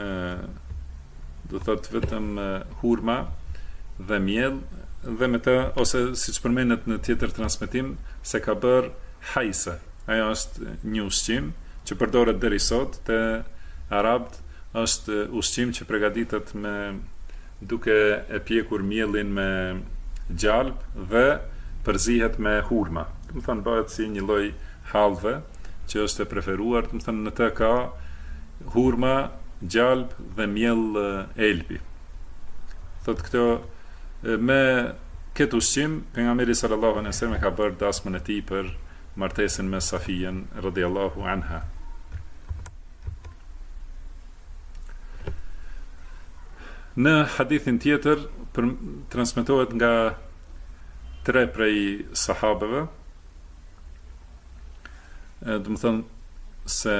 do thotë vetëm hurma dhe miell dhe me të, ose siç përmendet në tjetër transmetim se ka bërë hajse. Ajo është një ushqim që përdoret deri sot te arabët, është ushqim që përgatitet me duke e pjekur miellin me gjalp dhe përzihet me hurma. Do të thonë bëhet si një lloj hallve që është e preferuar, do të thonë në të ka hurma, gjalp dhe miell elbi. Thotë këto me këtë ushqim pejgamberi sallallahu alaihi wasallam ka bërë dasmën e tij për martesën me Safijen radhiyallahu anha. Në hadithin tjetër transmetohet nga 3 prej sahabeve, do të thënë se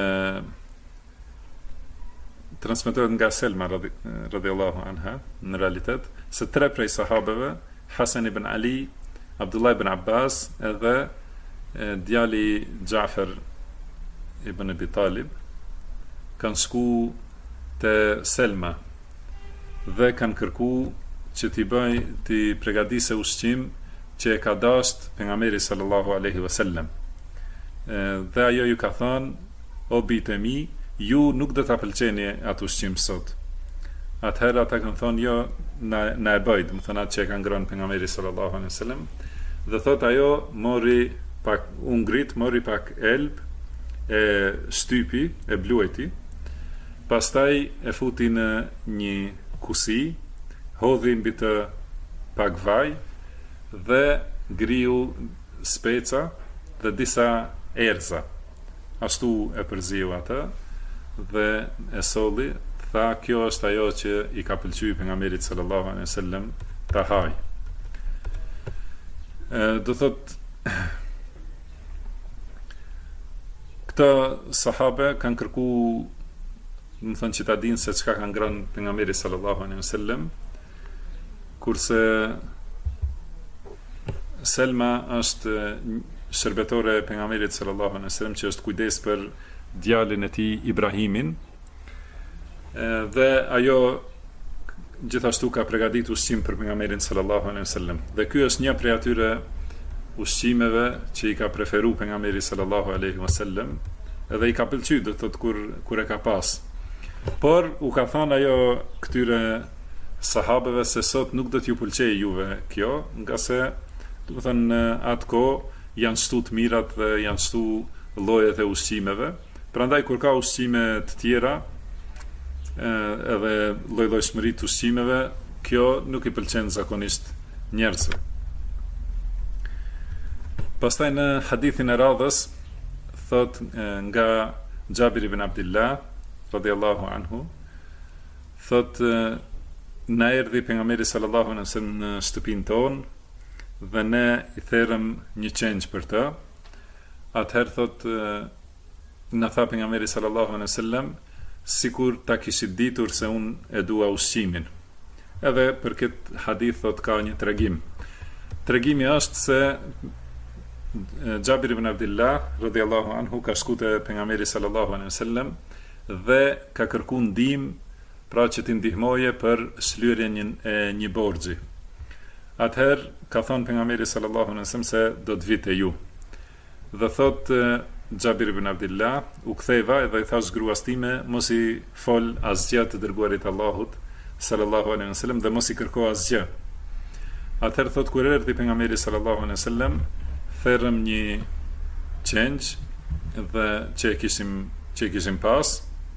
transmetohet nga Selma radhiyallahu anha, në realitet se 3 prej sahabeve, Hasan ibn Ali, Abdullah ibn Abbas edhe djali Jafer ibn Abi Talib kanë shku te Selma dhe kanë kërku që t'i përgatise ushqim që e ka dasht pejgamberi sallallahu alaihi wasallam. Dhe ajo ju ka thënë, o bijtë e mi, ju nuk do ta pëlqeni atë ushqim sot. Atëherë ata kanë thonë, jo, na e bëj, do të thonë atë që e ka ngrënë pejgamberi sallallahu alaihi wasallam. Dhe thotë ajo mori pak ungrit, mori pak elb, e shtypi, e bluajti. Pastaj e futi në një kusi, hodhi mbi të pak vaj dhe griu speca dhe disa erza. Ashtu e përziu atë dhe e solli, tha kjo është ajo që i ka pëlqyer pejgamberit sallallahu alaihi wasallam ta haj. Do thot këta sahabe kanë kërku, më thënë që ta dinë se çka ka ngrënë pejgamberi sallallahu alaihi wasallam, kurse Selma është shërbetore pejgamberit sallallahu alaihi wasallam, që është kujdes për djalin e tij Ibrahimin, dhe ajo gjithashtu ka përgatitur ushqim për pejgamberin sallallahu alaihi wasallam. Dhe ky është një prej atyre ushqimeve që i ka preferuar pejgamberi sallallahu alaihi wasallam, edhe i ka pëlqyer, do thot kur e ka pas. Por u ka thënë ajo këtyre sahabeve se sot nuk do t'ju pëlqejë juve kjo, nga se do të thënë atë kohë janë shtu të mirat dhe janë shtu llojet e ushqimeve. Prandaj kur ka ushqime të tjera, edhe lloj-llojshmëri të ushqimeve, kjo nuk i pëlqen zakonisht njerëzve. Pastaj në hadithin e radhës thot nga Jabir ibn Abdullah radhiyallahu anhu, thot na erdhi pejgamberi sallallahu alaihi wasallam në shtëpinë tonë dhe ne i therëm një qenj për të. Atëherë thot na tha pejgamberi sallallahu alaihi wasallam sikur ta kishit ditur se unë e dua ushqimin. Edhe për këtë hadith thot ka një tregim. Tregimi është se Jabir ibn Abdullah radhiyallahu anhu ka shku te pejgamberi sallallahu alaihi wasallam dhe ka kërkuar ndihmë, pra që t'i ndihmoje për shlyerjen e një borxhi. Atëherë ka thënë pejgamberi sallallahu alaihi wasallam se do të vite ju. Dhe thot Jabir ibn Abdullah, u ktheva edhe i thash gruas time, mos i fol asgjë të dërguarit Allahut sallallahu alaihi wasallam dhe mos i kërko asgjë. Atëherë thot kur erdhi pejgamberi sallallahu alaihi wasallam, therëm një qenj dhe që e kishim pas.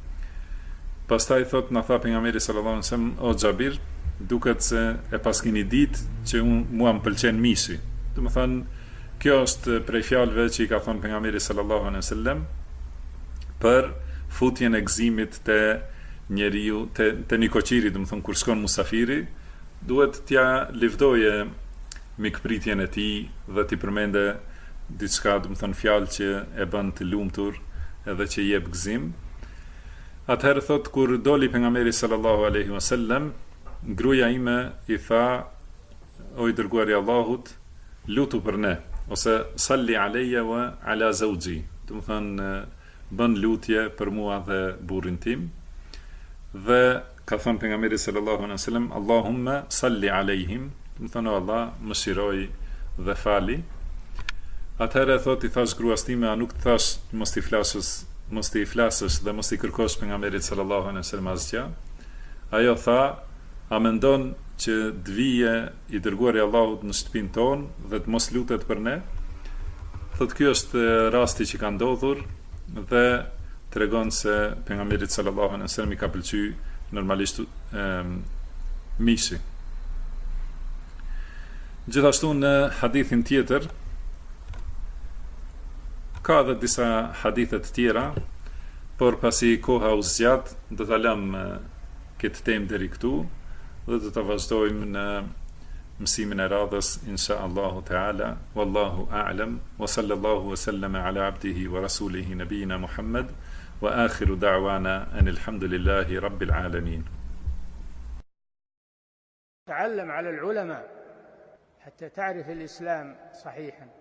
Pastaj thot na tha pejgamberi sallallahu alaihi wasallam, o Jabir, duket se e paskini ditë që mua më pëlqen mishi. Do të thënë, kjo është prej fjalëve që i ka thënë pejgamberi sallallahu alaihi wasallam për futjen e gëzimit te njeriu, te nikoqiri, do të thënë kur shkon musafiri, duhet t'ja livdoje mikpritjen e tij dhe t'i përmende diçka, do të thënë fjalë që e bën të lumtur edhe që jep gëzim. Atëherë thot kur doli pejgamberi sallallahu alaihi wasallam, gruaja ime i tha, o i dërguari i Allahut, lutu për ne, ose salli alayya wa ala zawji, do të thënë bën lutje për mua dhe burrin tim. Dhe ka thënë pejgamberi sallallahu alaihi wasallam, Allahumma salli alaihim, do të thënë Allah mëshiroj dhe fali. Atëherë thot i thash gruas time, a nuk të thash mos t'i flasësh dhe mos t'i kërkosh pejgamberit sallallahu alaihi wasallam asgjë? Ajo tha, a mendon që të vije i dërguari i Allahut në shtëpinë tonë dhe të mos lutet për ne? Thot ky është rasti që ka ndodhur dhe tregon se pejgamberit sallallahu alaihi wasallam i ka pëlqyer normalisht mishi. Gjithashtu në hadithin tjetër ka edhe disa hadithet tjera, por pasi koha u zgjat, do ta lëm këtë temë deri këtu dhe do ta vazhdojmë në mësimin e radhës insha Allahu Teala. Wallahu a'lam wa sallallahu wa sallama ala abdihi wa rasulihi nabiyina Muhammad wa akhiru da'wana anil hamdulillahi rabbil alamin. تعلم على العلماء حتى تعرف الإسلام صحيحا.